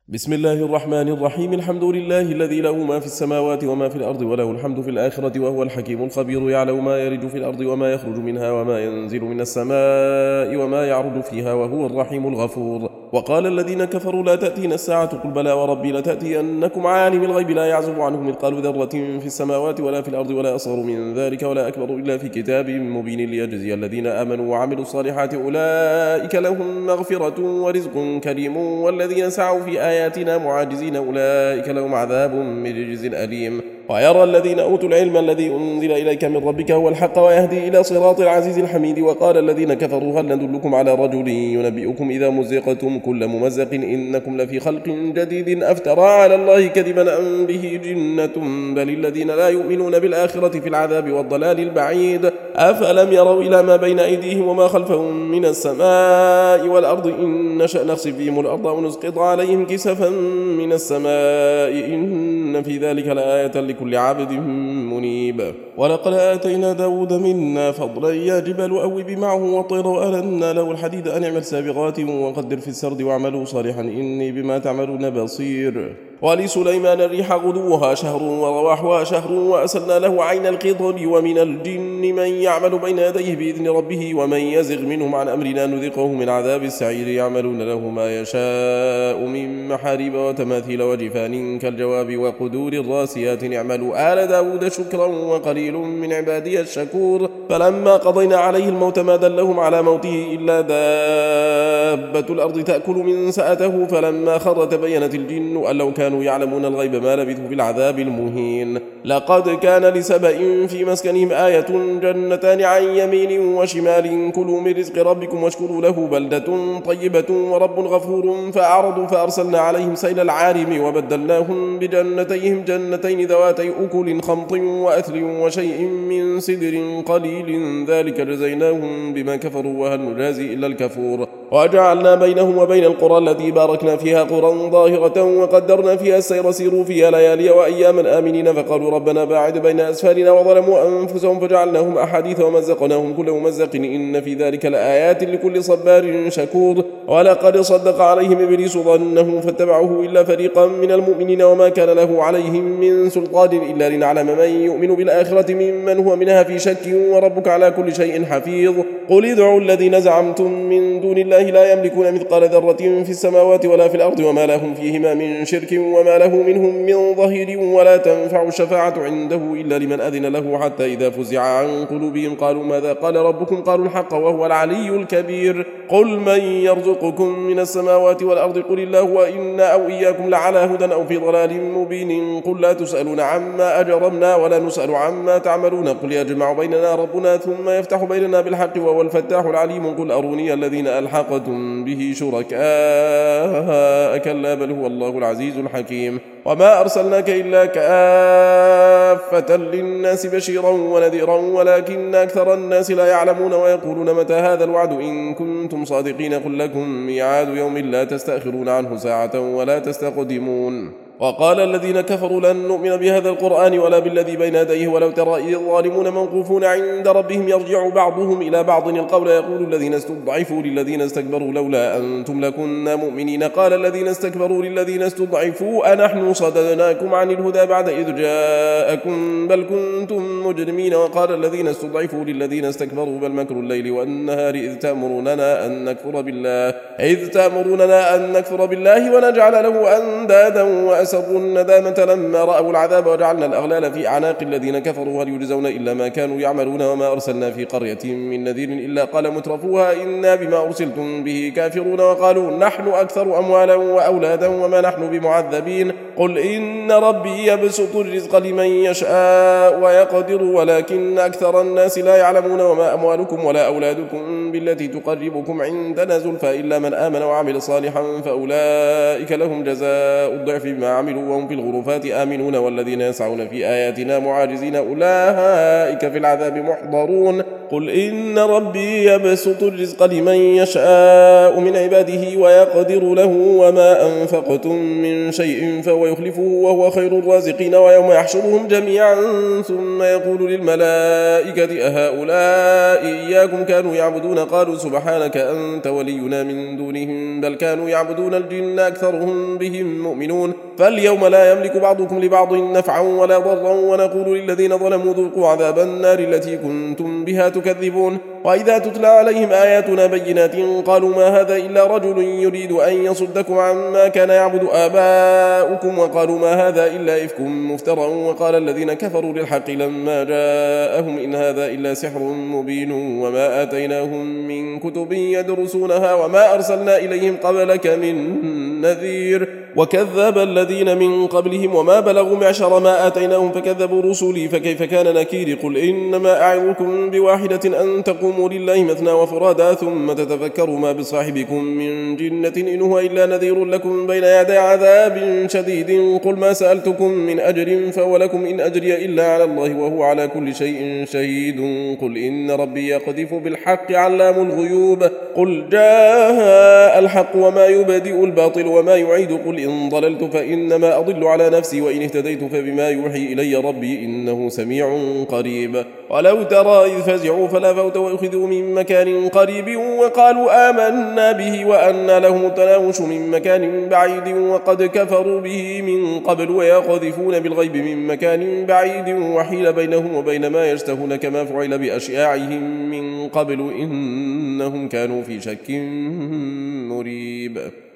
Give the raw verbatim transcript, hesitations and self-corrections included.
بسم الله الرحمن الرحيم. الحمد لله الذي له ما في السماوات وما في الأرض وله الحمد في الآخرة وهو الحكيم الخبير، يعلم ما يرج في الأرض وما يخرج منها وما ينزل من السماء وما يعرج فيها وهو الرحيم الغفور. وقال الذين كفروا لا تأتينا الساعة قل بلى وربي لتأتينكم عالم الغيب لا يعزب عنه مثقال ذرة في السماوات ولا في الأرض ولا أصغر من ذلك ولا أكبر إلا في كتاب مبين ليجزي الذين آمنوا وعملوا الصالحات أولئك لهم مغفرة ورزق كريم، والذين سعوا في آياتنا معاجزين أولئك لهم عذاب من رجز أليم. ويرى الذين أوتوا العلم الذي أنزل إليك من ربك هو الحق ويهدي إلى صراط العزيز الحميد. وقال الذين كفروا هل ندلكم على رجل ينبئكم إذا مزقتم كل ممزق إنكم لفي خلق جديد أفترى على الله كذبا أم به جنة بل الذين لا يؤمنون بالآخرة في العذاب والضلال البعيد. أفلم يروا إلى ما بين أيديهم وما خلفهم من السماء والأرض إن نشأ نخسف بهم الأرض أو نسقط عليهم كسفا من السماء إن في ذلك لآية لكل عبد منيب. ولقد آتينا داود منا فضلا يا جبال أوبي معه والطير وألنا له الحديد أن اعمل سابغات وقدر في السرد واعملوا صالحا إني بما تعملون بصير. ولسليمان الريح غدوها شهر ورواحها شهر وأسلنا له عين القطر ومن الجن من يعمل بين يديه بإذن ربه ومن يزغ منهم عن أمرنا نذقه من عذاب السعير. يعملون له ما يشاء من محاريب وتماثيل وجفان كالجواب وقدور الراسيات اعملوا آل داود شكرا وقليل من عبادي الشكور. فلما قضينا عليه الموت ما دلهم على موته إلا دابة الأرض تأكل من سأته فلما خر تبينت الجن أن لو كانوا يعلمون الغيب ما لبثوا في العذاب المهين. لقد كان لسبأ في مسكنهم آية جنتان عن يمين وشمال كلوا من رزق ربكم واشكروا له بلدة طيبة ورب غفور. فأعرضوا فأرسلنا عليهم سيل العارم وبدلناهم بجنتيهم جنتين ذواتي أكل خمط وأثل وشيء من سدر قليل ذلك جزيناهم بما كفروا وهل نجازي إلا الكفور. وجعلنا بينهم وبين القرى التي باركنا فيها قرى ظاهرة وقدرنا فيها السير سيروا فيها ليالي وأياما آمنين. فقالوا ربنا باعد بين أسفارنا وظلموا أنفسهم فجعلناهم أحاديث ومزقناهم كل ممزق إن في ذلك لآيات لكل صبار شكور. ولقد صدق عليهم إبليس ظنه فاتبعوه إلا فريقا من المؤمنين وما كان له عليهم من سلطان إلا لنعلم من يؤمن بالآخرة ممن هو منها في شك وربك على كل شيء حفيظ. قل ادعوا الذين زعمتم من دون الله لا يملكون مثقال ذرة في السماوات ولا في الأرض وما لهم فيهما من شرك وما له منهم من ظهير. ولا تنفع الشفاعة عنده إلا لمن أذن له حتى إذا فزع عن قلوبهم قالوا ماذا قال ربكم قالوا الحق وهو العلي الكبير. قل من يرزقكم من السماوات والأرض قل الله وإنا أو إياكم لعلى هدى أو في ضلال مبين. قل لا تسألون عما أجرمنا ولا نسأل عما تعملون قل يجمع بيننا ربنا ثم يفتح بيننا بالحق وهو الفتاح العليم. قل أروني الذين ألحقتم به شركاء كلا بل هو الله العزيز الحكيم. وما أرسلناك إلا كافة للناس بشيرا ونذيرا ولكن أكثر الناس لا يعلمون ويقولون متى هذا الوعد إن كنتم صادقين. قل لكم ميعاد يوم لا تستأخرون عنه ساعة ولا تستقدمون. وقال الذين كفروا لن نؤمن بهذا القرآن ولا بالذي بين يديه ولو ترى إذ الظالمون موقوفون عند ربهم يرجع بعضهم إلى بعض القول يقول الذين استضعفوا للذين استكبروا لولا أنتم لكنا مؤمنين. قال الذين استكبروا للذين استضعفوا أنحن صددناكم عن الهدى بعد إذ جاءكم بل كنتم مجرمين. وقال الذين استضعفوا للذين استكبروا بل مكر الليل والنهار إذ تأمروننا أن نكفر بالله إذ تأمروننا أن نكفر بالله ونجعل له أندادا وأسروا الندامة لما رأوا العذاب وجعلنا الأغلال في أعناق الذين كفروا هل يجزون إلا ما كانوا يعملون. وما أرسلنا في قرية من نذير إلا قال مترفوها إنا بما أرسلتم به كافرون وقالوا نحن أكثر أموالا وأولادا وما نحن بمعذبين. قل إن ربي يبسط الرزق لمن يشاء ويقدر ولكن أكثر الناس لا يعلمون. وما أموالكم ولا أولادكم بالتي تقربكم عندنا زلفى إلا من آمن وعمل صالحا فأولئك لهم جزاء الضعف بما عملوا وهم في الغرفات آمنون. والذين يسعون في آياتنا معاجزين أولئك في العذاب محضرون. قل إن ربي يبسط الرزق لمن يشاء من عباده ويقدر له وما أنفقتم من شيء فهو يخلفه وهو خير الرازقين ويوم يحشرهم جميعا ثم يقول للملائكة أهؤلاء إياكم كانوا يعبدون قالوا سبحانك أنت ولينا من دونهم بل كانوا يعبدون الجن أكثرهم بهم مؤمنون فاليوم لا يملك بعضكم لبعض نفعا ولا ضرا ونقول للذين ظلموا ذوقوا عذاب النار التي كنتم بها تكذبون وإذا تتلى عليهم آياتنا بينات قالوا ما هذا إلا رجل يريد أن يصدكم عما كان يعبد آباؤكم وقالوا ما هذا إلا إفك مفترى وقال الذين كفروا للحق لما جاءهم إن هذا إلا سحر مبين وما آتيناهم من كتب يدرسونها وما أرسلنا إليهم قبلك من نذير وكذب الذين من قبلهم وما بلغوا معشر ما آتيناهم فكذبوا رسلي فكيف كان نكير قل إنما أعظكم بواحدة أن تقوموا لله مثنى وفرادا ثم تتفكروا ما بصاحبكم من جنة إن هو إلا نذير لكم بين يدي عذاب شديد قل ما سألتكم من أجر فولكم إن أجري إلا على الله وهو على كل شيء شهيد قل إن ربي يقذف بالحق علام الغيوب قل جاء الحق وما يبدئ الباطل وما يعيد قل إن ضللت فإنما أضل على نفسي وإن اهتديت فبما يوحي إلي ربي إنه سميع قريب ولو ترى إذ فزعوا فلا فوت وأخذوا من مكان قريب وقالوا آمنا به وأنى لهم التناوش من مكان بعيد وقد كفروا به من قبل ويقذفون بالغيب من مكان بعيد وحيل بينهم وبين ما يشتهون كما فعل بأشياعهم من قبل إنهم كانوا في شك مريب.